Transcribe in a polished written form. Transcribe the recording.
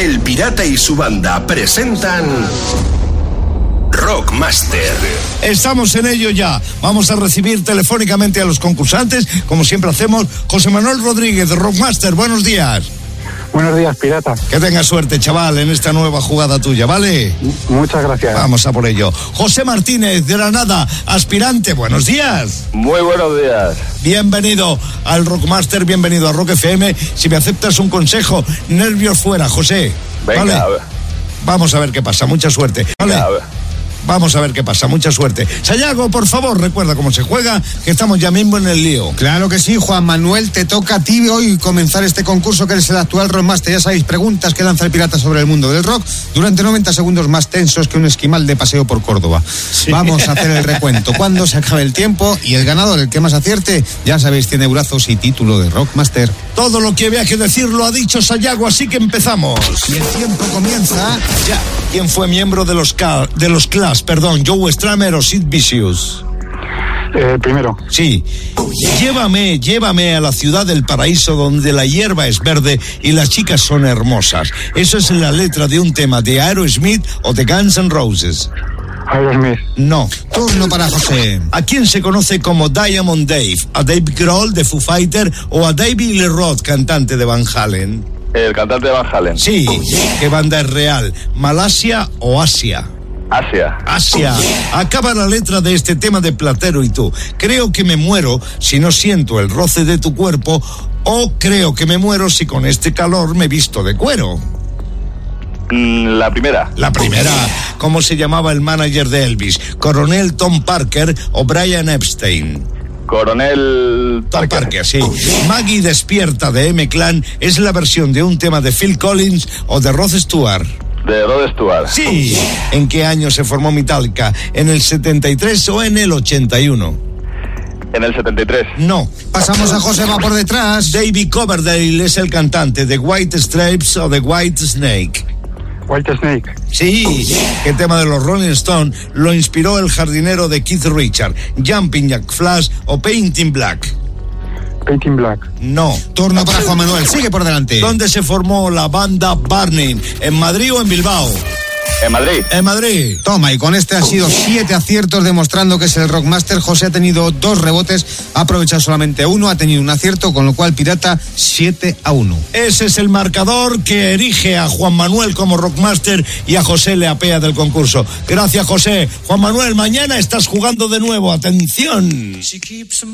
El Pirata y su banda presentan Rockmaster. Estamos en ello ya. Vamos a recibir telefónicamente a los concursantes, como siempre hacemos. José Manuel Rodríguez, de Rockmaster, buenos días. Buenos días, pirata. Que tengas suerte, chaval, en esta nueva jugada tuya, ¿vale? Muchas gracias. Vamos a por ello. José Martínez, de Granada, aspirante, buenos días. Muy buenos días. Bienvenido al Rockmaster, bienvenido a Rock FM. Si me aceptas un consejo, nervios fuera, José. Venga, ¿vale? Vamos a ver qué pasa, mucha suerte. ¿Vale? Venga, vamos a ver qué pasa, mucha suerte. Sayago, por favor, recuerda cómo se juega, que estamos ya mismo en el lío. Claro que sí, Juan Manuel, te toca a ti hoy comenzar este concurso que eres el actual Rockmaster. Ya sabéis, preguntas que lanza el pirata sobre el mundo del rock durante 90 segundos más tensos que un esquimal de paseo por Córdoba. Sí. Vamos a hacer el recuento cuando se acabe el tiempo y el ganador, el que más acierte, ya sabéis, tiene brazos y título de Rockmaster. Todo lo que había que decir lo ha dicho Sayago, así que empezamos. Y el tiempo comienza ya. ¿Quién fue miembro de los Clash? Joe Strummer o Sid Vicious. Primero. Sí. Llévame a la ciudad del paraíso donde la hierba es verde y las chicas son hermosas. Eso es la letra de un tema de Aerosmith o de Guns N' Roses. Aerosmith. No. Turno para José. ¿A quién se conoce como Diamond Dave? ¿A Dave Grohl de Foo Fighter o a David Lee Roth, cantante de Van Halen? El cantante de Van Halen. Sí. ¿Qué banda es real? ¿Malasia o Asia? Asia. Acaba la letra de este tema de Platero y tú. Creo que me muero si no siento el roce de tu cuerpo, o creo que me muero si con este calor me visto de cuero. La primera. ¿Cómo se llamaba el manager de Elvis? ¿Coronel Tom Parker o Brian Epstein? Coronel Tom Parker, sí. Maggie Despierta de M-Clan es la versión de un tema de Phil Collins o de Rod Stewart. De Rod Stewart. Sí. ¿En qué año se formó Metallica? ¿En el 73 o en el 81? En el 73. No. Pasamos a José, va por detrás. David Coverdale es el cantante de White Stripes o de White Snake. White Snake. Sí. ¿Qué tema de los Rolling Stones lo inspiró el jardinero de Keith Richards? ¿Jumping Jack Flash o Painting Black? Painting Black. No. Turno para Juan Manuel, sigue por delante. ¿Dónde se formó la banda Burning? ¿En Madrid o en Bilbao? En Madrid. En Madrid. Toma, y con este han sido 7 aciertos, demostrando que es el Rockmaster. José ha tenido 2 rebotes, ha aprovechado solamente 1, ha tenido un acierto, con lo cual Pirata 7-1. Ese es el marcador que erige a Juan Manuel como Rockmaster y a José le apea del concurso. Gracias, José. Juan Manuel, mañana estás jugando de nuevo. Atención.